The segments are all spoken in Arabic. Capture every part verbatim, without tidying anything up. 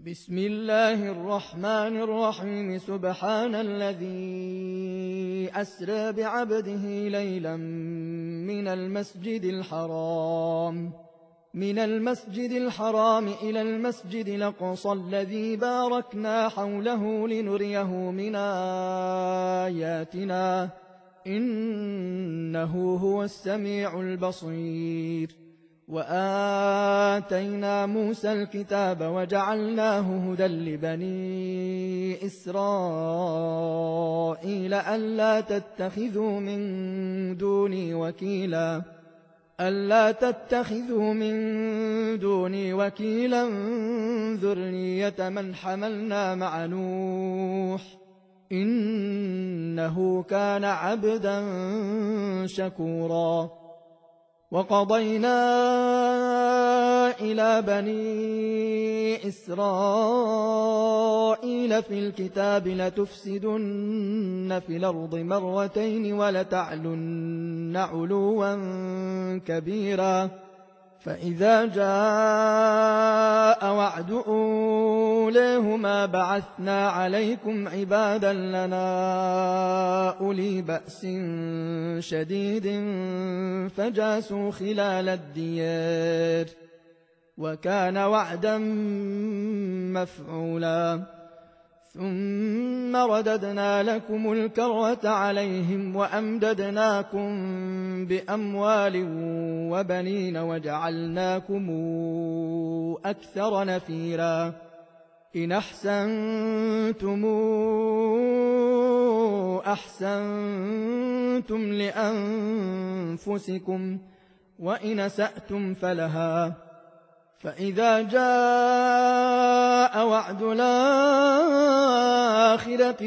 بسم الله الرحمن الرحيم سبحان الذي أسرى بعبده ليلا من المسجد الحرام من المسجد الحرام إلى المسجد الأقصى الذي باركنا حوله لنريه من آياتنا إنه هو السميع البصير. وآتينا موسى الكتاب وجعلناه هدى لبني إسرائيل ألا تتخذوا من دوني وكيلا ألا تتخذوا من دوني وكيلا ذرية من حملنا مع نوح إنه كان عبدا شكورا. وقضينا إلى بني إسرائيل في الكتاب لتفسدن في الأرض مرتين ولتعلن علوا كبيرا فإذا جاء وعد أوليهما بعثنا عليكم عبادا لنا أولي بأس شديد فجاسوا خلال الديار وكان وعدا مفعولا. ثم رددنا لكم الكرة عليهم وأمددناكم بأموال وبنين وجعلناكم أكثر نفيرا. إن أحسنتم أحسنتم لأنفسكم وإن أسأتم فلها. فإذا جاء وعد الآخرة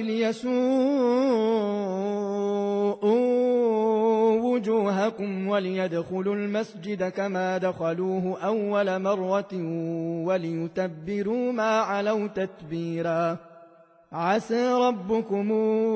ليسوءوا وجوهكم وليدخلوا المسجد كما دخلوه أول مرة وليتبروا ما علوا تتبيرا. عسى ربكم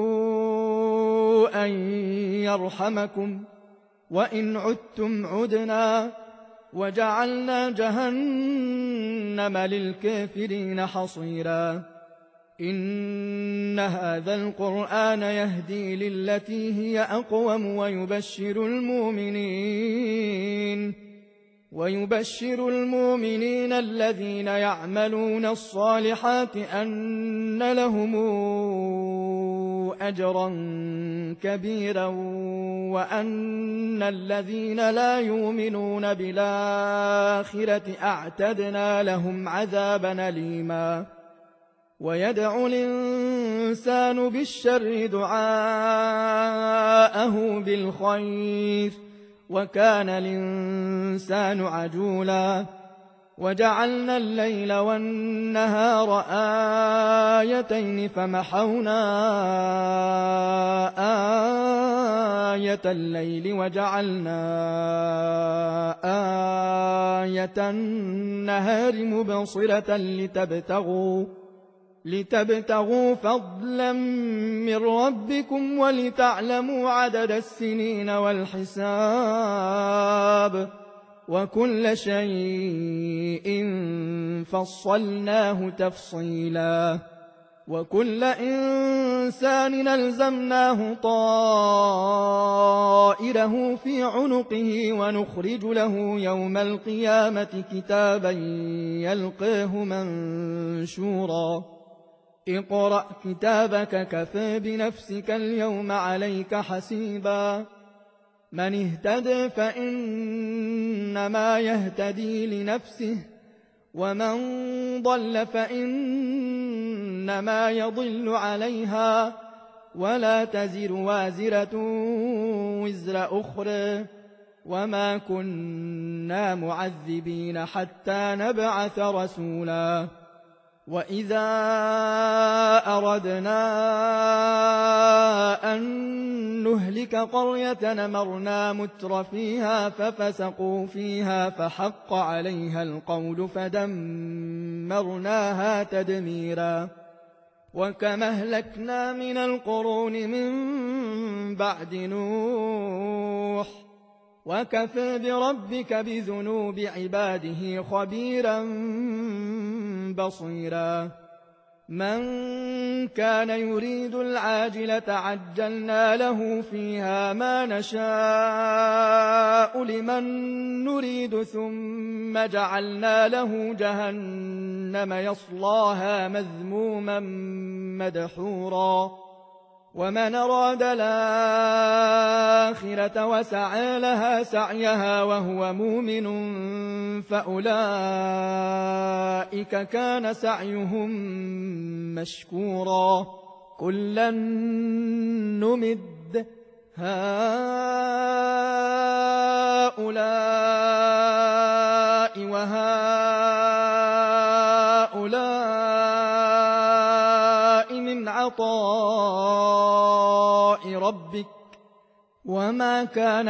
أن يرحمكم وإن عدتم عدنا وجعلنا جهنم للكافرين حصيرا. إن هذا القرآن يهدي للتي هي أقوم ويبشر المؤمنين ويبشر المؤمنين الذين يعملون الصالحات أن لهم أجرا كبيرا وأن الذين لا يؤمنون بالآخرة أعتدنا لهم عذابا أليما. ويدعو الإنسان بالشر دعاءه بالخير وكان الإنسان عجولا. وجعلنا الليل والنهار آيتين فمحونا آية الليل وجعلنا آية النهار مبصرة لتبتغوا لتبتغوا فضلا من ربكم ولتعلموا عدد السنين والحساب وكل شيء فصلناه تفصيلا. وكل إنسان ألزمناه طائره في عنقه ونخرج له يوم القيامة كتابا يلقاه منشورا. اقرأ كتابك كفى بنفسك اليوم عليك حسيبا. من اهتدى فإنما يهتدي لنفسه ومن ضل فإنما يضل عليها ولا تزر وازرة وزر أخرى وما كنا معذبين حتى نبعث رسولا. وإذا أردنا أن نهلك قرية أمرنا متر فيها ففسقوا فيها فحق عليها القول فدمرناها تدميرا. وكما أهلكنا من القرون من بعد نوح وكفى بربك بذنوب عباده خبيرا بصيرا من كان يريد العاجلة عجلنا له فيها ما نشاء لمن نريد ثم جعلنا له جهنم يصلاها مذموما مدحورا ومن أراد الآخرة وسعى لها سعيها وهو مؤمن فأولئك كان سعيهم مشكورا كلا نمد هؤلاء وهؤلاء من عطاء ربك وما كان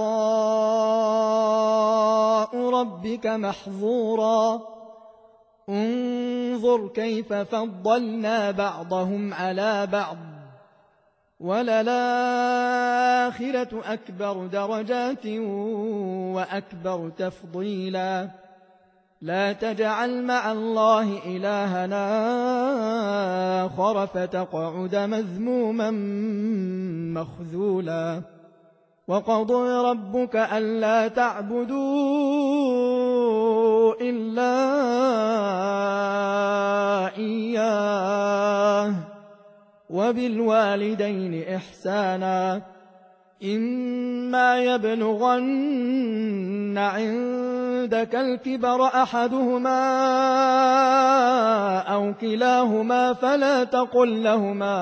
عطاء ربك محظورا انظر كيف فضلنا بعضهم على بعض وللآخرة أكبر درجات وأكبر تفضيلا لا تجعل مع الله إلهنا آخر فتقعد مذموما مخذولا وقضى ربك ألا تعبدوا إلا إياه وبالوالدين إحسانا إما يبلغن عندك الكبر أحدهما أو كلاهما فلا تقل لهما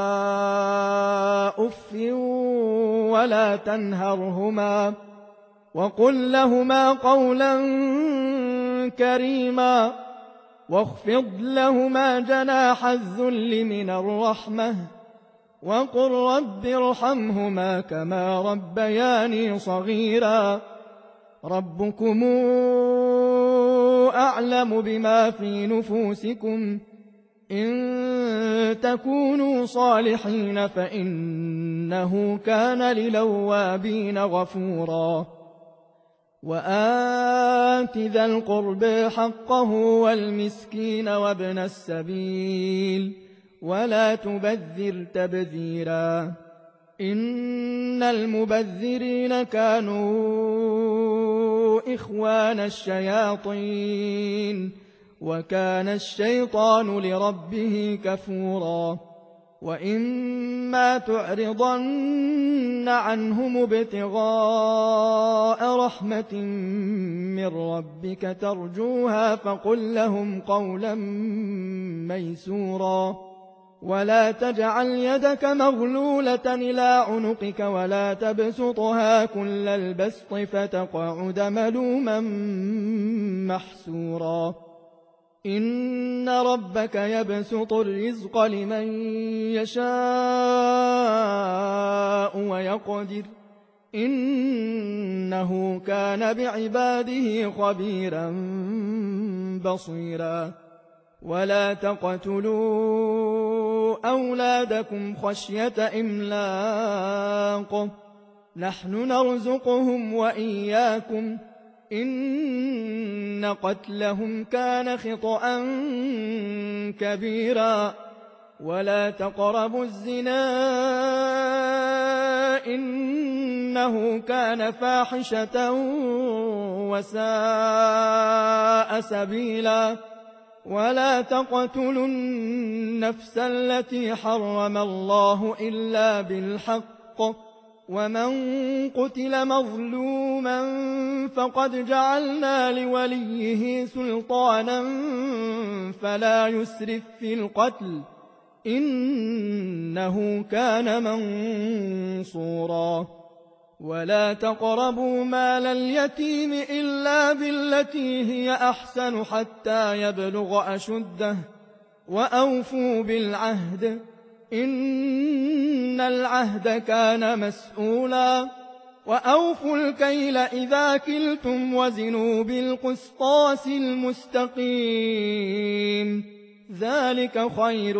أف ولا تنهرهما وقل لهما قولا كريما واخفض لهما جناح الذل من الرحمة وقل رب ارحمهما كما ربياني صغيرا ربكم أعلم بما في نفوسكم إن تكونوا صالحين فإنه كان للوابين غفورا وآت ذا القرب حقه والمسكين وابن السبيل ولا تبذر تبذيرا إن المبذرين كانوا إخوان الشياطين وكان الشيطان لربه كفورا وإما تعرضن عنهم ابتغاء رحمة من ربك ترجوها فقل لهم قولا ميسورا ولا تجعل يدك مغلولة إلى عنقك ولا تبسطها كل البسط فتقعد ملوما محسورا إن ربك يبسط الرزق لمن يشاء ويقدر إنه كان بعباده خبيرا بصيرا ولا تقتلوا أولادكم خشية إملاق نحن نرزقهم وإياكم إن قتلهم كان خطأ كبيرا ولا تقربوا الزنا إنه كان فاحشة وساء سبيلا ولا تقتلوا النفس التي حرم الله إلا بالحق ومن قتل مظلوما فقد جعلنا لوليه سلطانا فلا يسرف في القتل إنه كان منصورا ولا تقربوا مال اليتيم إلا بالتي هي أحسن حتى يبلغ أشده وأوفوا بالعهد إن العهد كان مسؤولا وأوفوا الكيل إذا كلتم وزنوا بالقسطاس المستقيم ذلك خير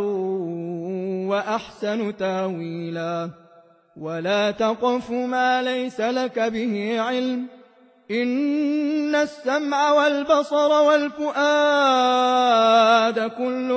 وأحسن تاويلا ولا تقف ما ليس لك به علم إن السمع والبصر والفؤاد كل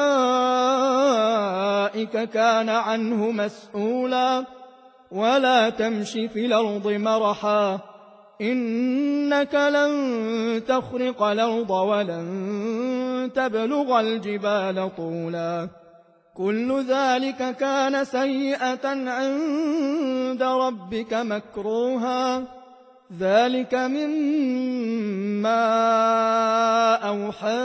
أولئك كان عنه مسؤولا ولا تمش في الأرض مرحا إنك لن تخرق الأرض ولن تبلغ الجبال طولا كل ذلك كان سيئة عند ربك مكروها ذلك مما أوحى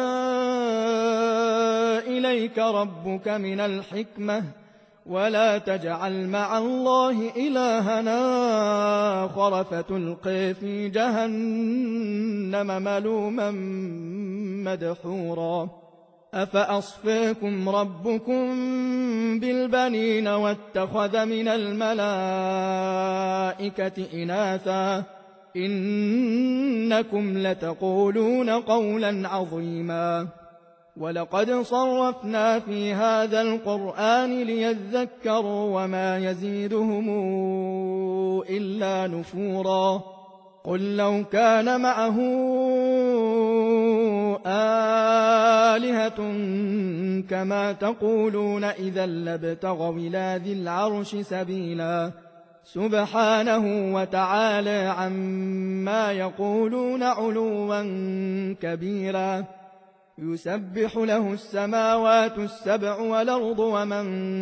إليك ربك من الحكمة ولا تجعل مع الله إلهنا آخر فتلقي في جهنم ملوما مدحورا أفأصفاكم ربكم بالبنين واتخذ من الملائكة إناثا إنكم لتقولون قولا عظيما ولقد صرفنا في هذا القرآن ليذكروا وما يزيدهم إلا نفورا قل لو كان معه آلهة كما تقولون إذا لابتغوا إلى ذي العرش سبيلا سبحانه وتعالى عما يقولون علوا كبيرا يسبح له السماوات السبع والأرض ومن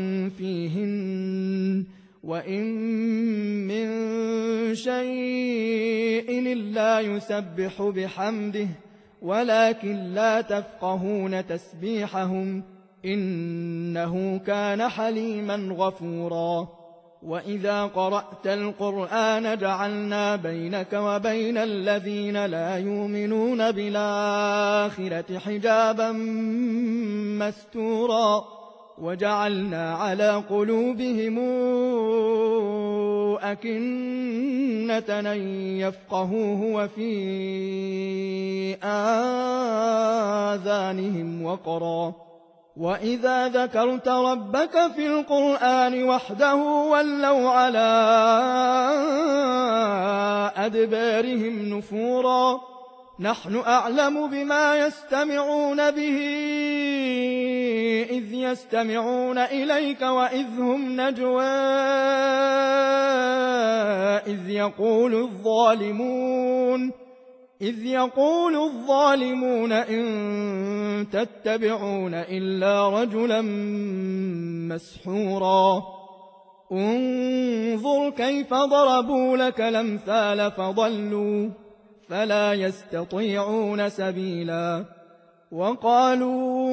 فيهن وإن من شيء إلا يسبح بحمده ولكن لا تفقهون تسبيحهم إنه كان حليما غفورا وإذا قرأت القرآن جعلنا بينك وبين الذين لا يؤمنون بالآخرة حجابا مستورا وجعلنا على قلوبهم أكنة أن يفقهوه وفي آذانهم وقرا وإذا ذكرت ربك في القرآن وحده ولوا على أدبارهم نفورا نحن أعلم بما يستمعون به إذ يستمعون إليك وإذ هم نجوى إذ يقول الظالمون إذ يقول الظالمون إن تتبعون إلا رجلا مسحورا انظر كيف ضربوا لك الأمثال فضلوا فلا يستطيعون سبيلا وقالوا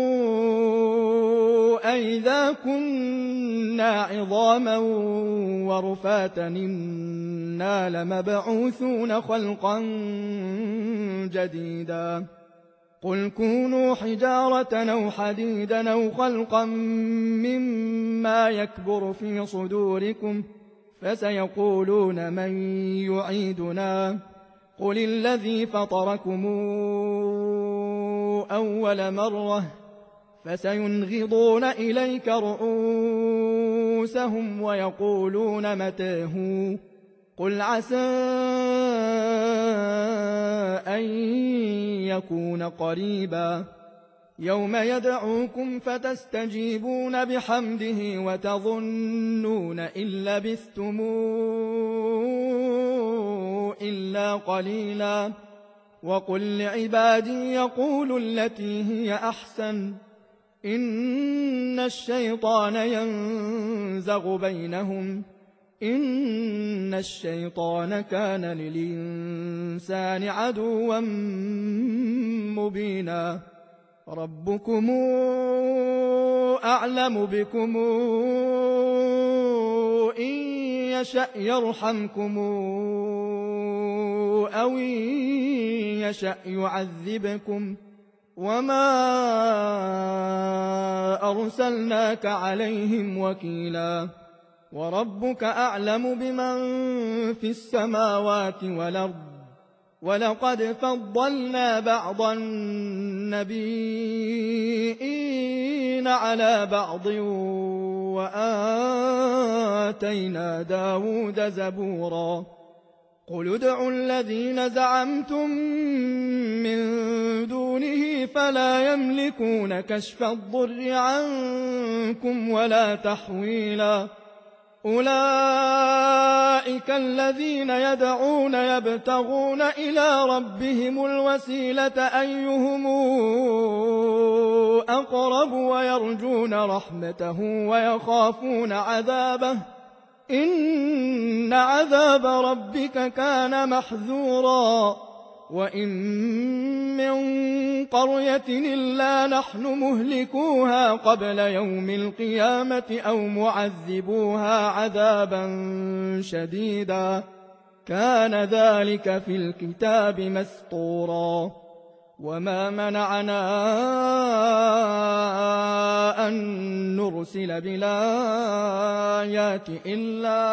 أئذا كنا عظاما ورفاتا إنا لمبعوثون خلقا جديدا قل كونوا حجارة أو حديدا أو خلقا مما يكبر في صدوركم فسيقولون من يعيدنا قل الذي فطركم أول مرة فسينغضون إليك رؤوسهم ويقولون متى هو قل عسى أن يكون قريبا يوم يدعوكم فتستجيبون بحمده وتظنون إن لبثتم إلا قليلا وقل لعبادي يقولوا التي هي أحسن إن الشيطان ينزغ بينهم إن الشيطان كان للإنسان عدوا مبينا ربكم أعلم بكم إن يشأ يرحمكم أو إن يشأ يعذبكم وما أرسلناك عليهم وكيلا وربك أعلم بمن في السماوات والأرض ولقد فضلنا بعض النبيين على بعض وآتينا داود زبورا قل ادعوا الذين زعمتم من دونه فلا يملكون كشف الضر عنكم ولا تحويلا أولئك الذين يدعون يبتغون إلى ربهم الوسيلة أيهم أقرب ويرجون رحمته ويخافون عذابه إن عذاب ربك كان محذورا وإن من قرية إلا نحن مهلكوها قبل يوم القيامة أو معذبوها عذابا شديدا كان ذلك في الكتاب مسطورا وما منعنا أن نرسل بالآيات إلا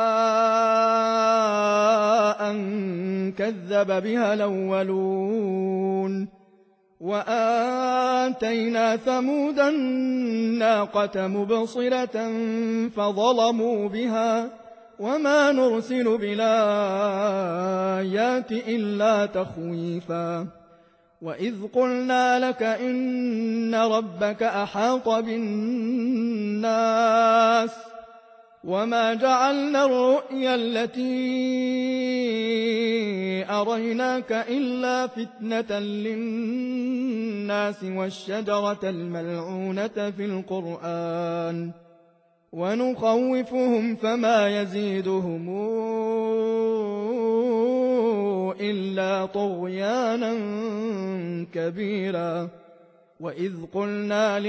أن كذب بها الأولون وآتينا ثمود الناقة مبصرة فظلموا بها وما نرسل بالآيات إلا تخويفا وإذ قلنا لك إن ربك أحاط بالناس وما جعلنا الرؤيا التي أريناك إلا فتنة للناس والشجرة الملعونة في القرآن ونخوفهم فما يزيدهم إلا طغيانا كبيرا وإذ قلنا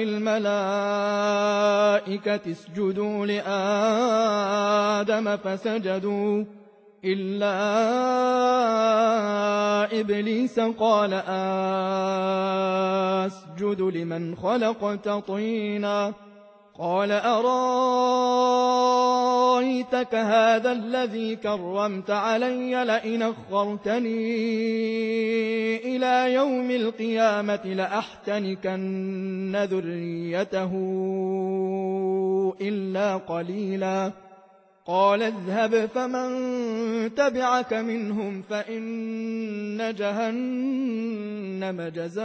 للملائكة اسجدوا لآدم فسجدوا إلا إبليس قال أسجد لمن خلقت طينا قال أرايتك هذا الذي كرمت علي لئن أخرتني إلى يوم القيامة لأحتنكن ذريته إلا قليلا قال اذهب فمن تبعك منهم فإن جهنم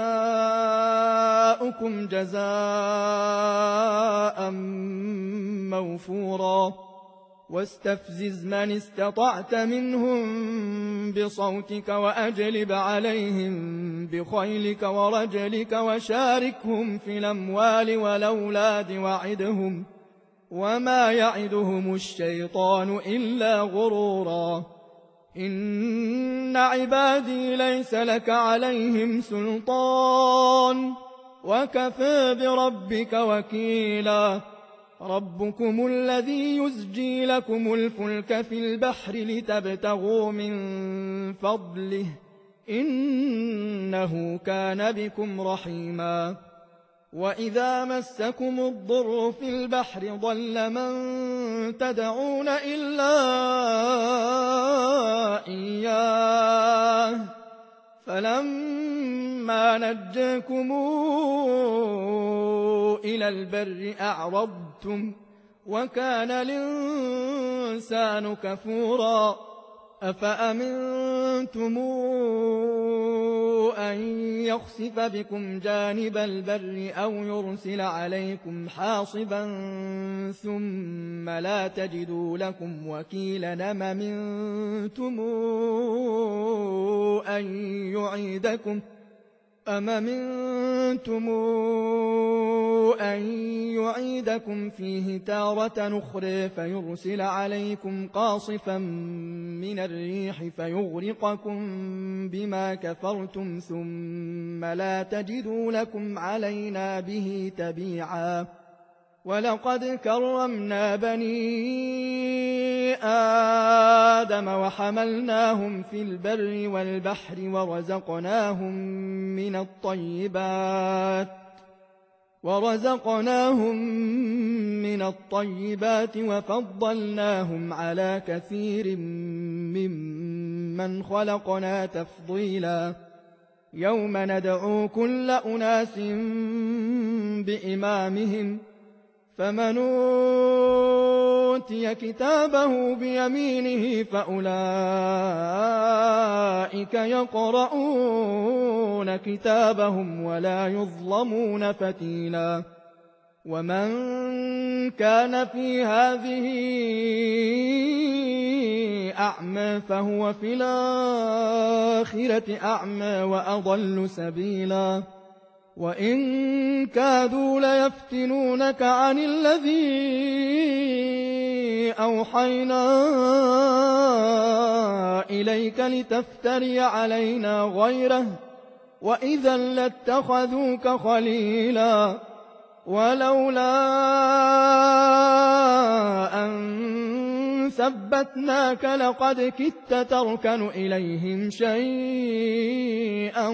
جزاؤكم جزاء موفورا واستفزز من استطعت منهم بصوتك وأجلب عليهم بخيلك ورجلك وشاركهم في الأموال والأولاد وعدهم وما يعدهم الشيطان إلا غرورا إن عبادي ليس لك عليهم سلطان وكفى بربك وكيلا ربكم الذي يزجي لكم الفلك في البحر لتبتغوا من فضله إنه كان بكم رحيما وإذا مسكم الضر في البحر ضل من تدعون إلا إياه فلما نجاكم إلى البر أعرضتم وكان الإنسان كفورا أفأمنتم أن يخسف بكم جانب البر أو يرسل عليكم حاصبا ثم لا تجدوا لكم وكيلا أم أمنتم أن يعيدكم أم أمنتم أن يعيدكم فيه تارة أخرى فيرسل عليكم قاصفا من الريح فيغرقكم بما كفرتم ثم لا تجدوا لكم علينا به تبيعا ولقد كرمنا بني آدم وحملناهم في البر والبحر ورزقناهم من الطيبات ورزقناهم من الطيبات وفضلناهم على كثير ممن خلقنا تفضيلا يوم ندعو كل أناس بإمامهم فمن أوتي كتابه بيمينه فأولئك يقرؤون كتابهم ولا يظلمون فتيلا ومن كان في هذه أعمى فهو في الآخرة أعمى وأضل سبيلا وإن كادوا ليفتنونك عن الذي أوحينا إليك لتفتري علينا غيره وإذا لاتخذوك خليلا ولولا أن ثبتناك لقد كدت تركن إليهم شيئا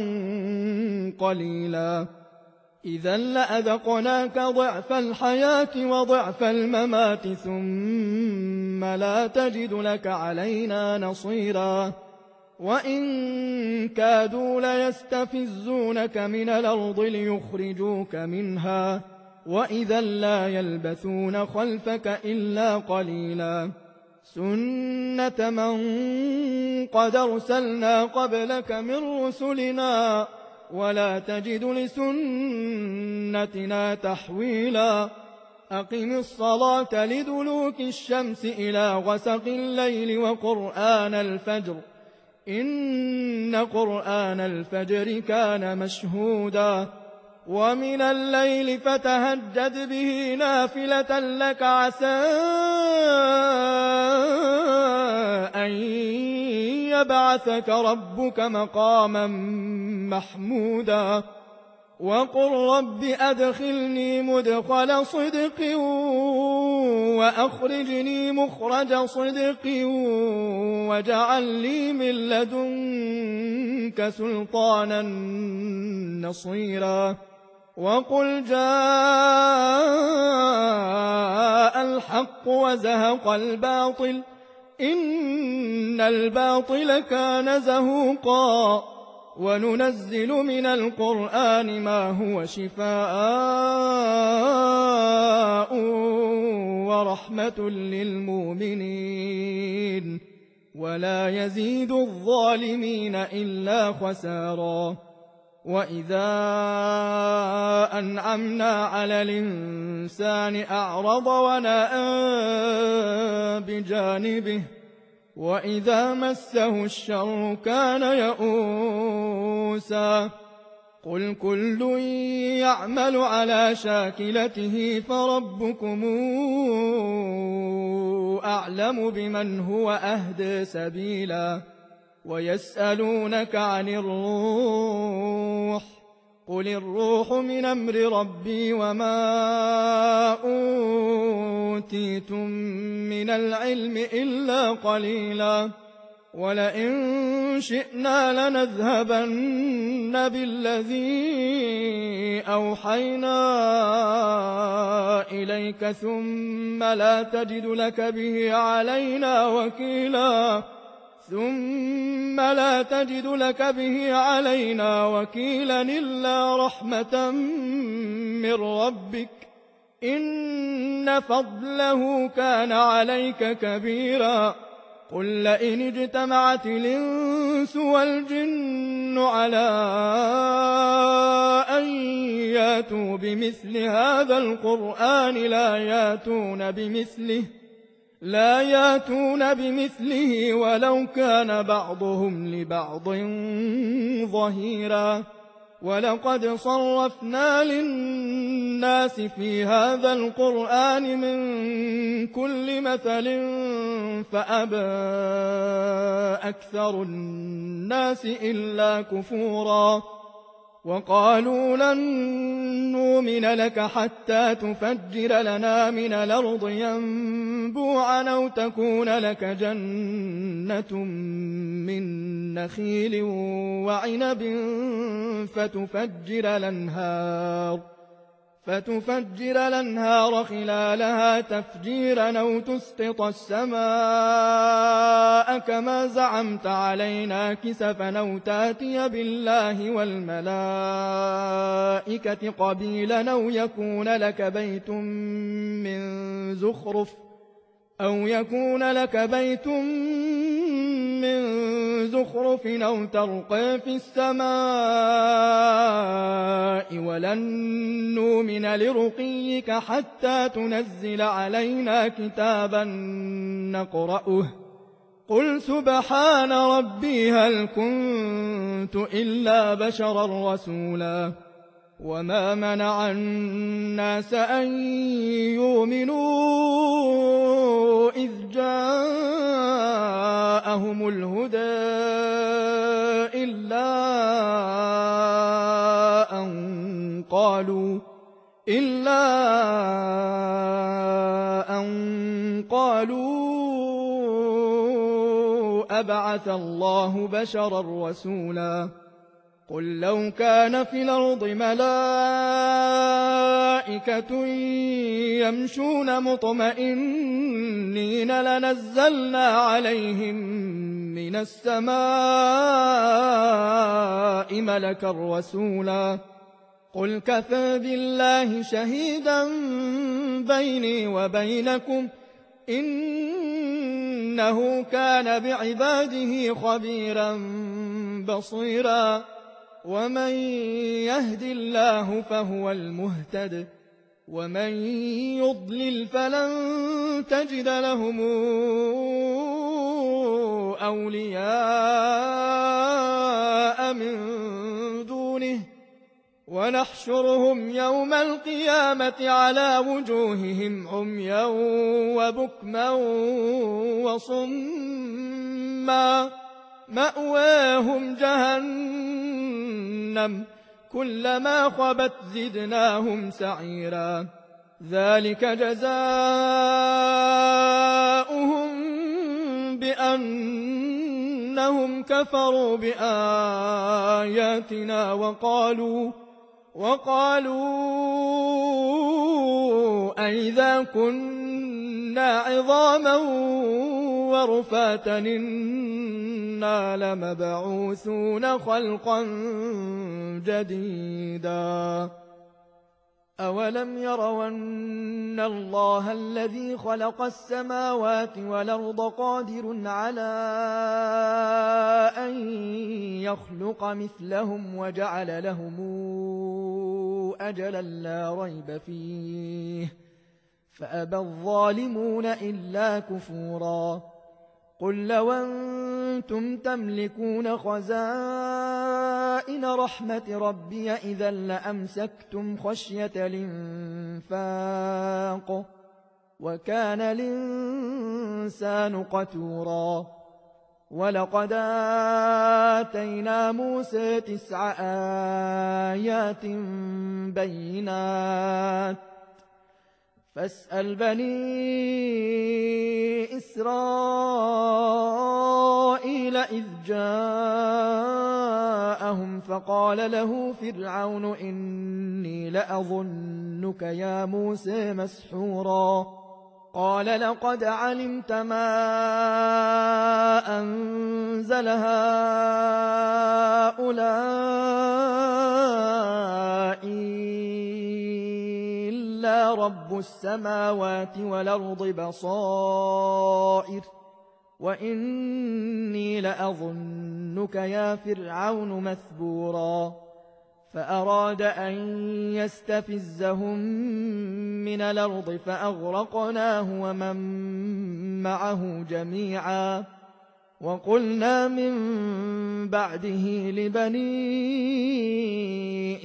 قليلا إذا لأذقناك ضعف الحياة وضعف الممات ثم لا تجد لك علينا نصيرا وإن كادوا ليستفزونك من الأرض ليخرجوك منها وإذا لا يلبثون خلفك إلا قليلا سنة من قد أرسلنا قبلك من رسلنا ولا تجد لسنتنا تحويلا أقم الصلاة لدلوك الشمس إلى غسق الليل وقرآن الفجر إن قرآن الفجر كان مشهودا ومن الليل فتهجد به نافلة لك عسى أن يبعثك ربك مقاما محمودا وقل رب أدخلني مدخل صدق وأخرجني مخرج صدق واجعل لي من لدنك سلطانا نصيرا وقل جاء الحق وزهق الباطل إن الباطل كان زهوقا وننزل من القرآن ما هو شفاء ورحمة للمؤمنين ولا يزيد الظالمين إلا خسارا وإذا أنعمنا على الإنسان أعرض ونأى بجانبه وإذا مسه الشر كان يئوسا قل كل يعمل على شاكلته فربكم أعلم بمن هو أهدى سبيلا ويسألونك عن الروح قل الروح من أمر ربي وما أوتيتم من العلم إلا قليلا ولئن شئنا لنذهبن بالذي أوحينا إليك ثم لا تجد لك به علينا وكيلا ثم لا تجد لك به علينا وكيلا إلا رحمة من ربك إن فضله كان عليك كبيرا قل لئن اجتمعت الإنس والجن على أن ياتوا بمثل هذا القرآن لا ياتون بمثله لا ياتون بمثله ولو كان بعضهم لبعض ظهيرا ولقد صرفنا للناس في هذا القرآن من كل مثل فأبى أكثر الناس إلا كفورا وقالوا لن نؤمن لك حتى تفجر لنا من الأرض ينبوعا أو تكون لك جنة من نخيل وعنب فتفجر الأنهار فتفجر الأنهار خلالها تفجيرا أو تسقط السماء كما زعمت علينا كسفا أو تاتي بالله والملائكة قبيلا أو يكون لك بيت من زخرف أو يكون لك بيت من زخرف أو ترقى في السماء ولن نؤمن لرقيك حتى تنزل علينا كتابا نقرأه قل سبحان ربي هل كنت إلا بشرا رسولا وما منع الناس أن يؤمنوا إذ جاءهم الهدى إلا أن قالوا إلا أن قالوا أبعث الله بشرا رسولا قل لو كان في الأرض ملائكة يمشون مطمئنين لنزلنا عليهم من السماء ملكا رسولا قل كفى بالله شهيدا بيني وبينكم إنه كان بعباده خبيرا بصيرا ومن يهد الله فهو المهتد ومن يضلل فلن تجد لهم أولياء من دونه ونحشرهم يوم القيامة على وجوههم عميا وبكما وصما مأواهم جهنم كلما خبت زدناهم سعيرا ذلك جزاؤهم بأنهم كفروا بآياتنا وقالوا وقالوا أئذا كنا عظاما ورفاتا إنا لمبعوثون خلقا جديدا أولم يروا أن الله الذي خلق السماوات والأرض قادر على أن يخلق مثلهم وجعل لهم أجلا لا ريب فيه فأبى الظالمون إلا كفورا قل لو أنتم تملكون خزائن رحمة ربي إذا لأمسكتم خشية الإنفاق وكان الإنسان قتورا ولقد آتينا موسى تسع آيات بينات فاسأل بني إسرائيل إذ جاءهم فقال له فرعون إني لأظنك يا موسى مسحورا قال لقد علمت ما أنزل هؤلاء إلا رب السماوات والأرض بصائر وإني لأظنك يا فرعون مثبورا فأراد أن يستفزهم من الأرض فأغرقناه ومن معه جميعا وقلنا من بعده لبني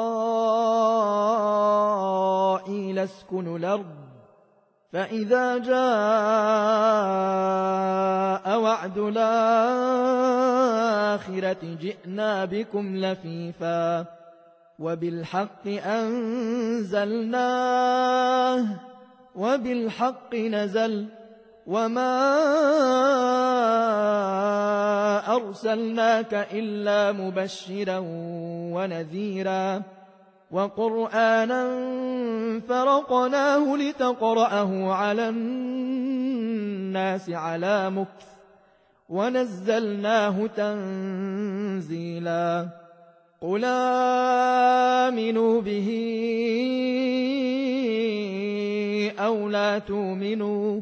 إسرائيل اسكنوا الأرض فإذا جاء وعد الآخرة جئنا بكم لفيفا وبالحق أنزلناه وبالحق نزل وما أرسلناك إلا مبشرا ونذيرا وقرآنا فرقناه لتقرأه على الناس على مكث ونزلناه تنزيلا قل آمنوا به أو لا تؤمنوا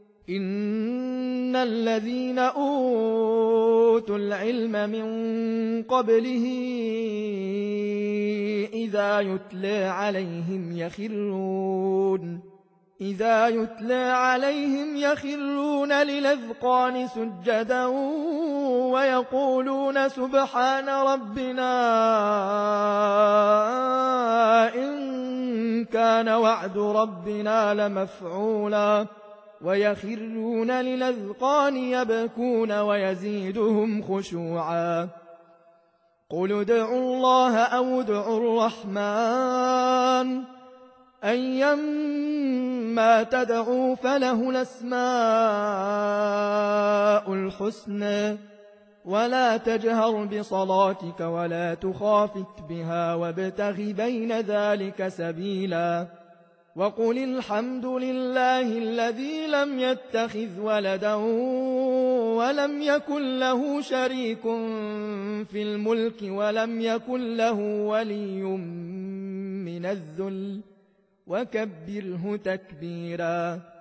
إن الذين أوتوا العلم من قبله إذا يتلى عليهم يخرون إذا يتلى عليهم يخرون للأذقان سجدا ويقولون سبحان ربنا إن كان وعد ربنا لمفعولا ويخرون للأذقان يبكون ويزيدهم خشوعا قل ادعوا الله أو ادعوا الرحمن أيما تدعوا فله الأسماء الحسنى ولا تجهر بصلاتك ولا تخافت بها وابتغ بين ذلك سبيلا وقل الحمد لله الذي لم يتخذ ولدا ولم يكن له شريك في الملك ولم يكن له ولي من الذل وكبره تكبيرا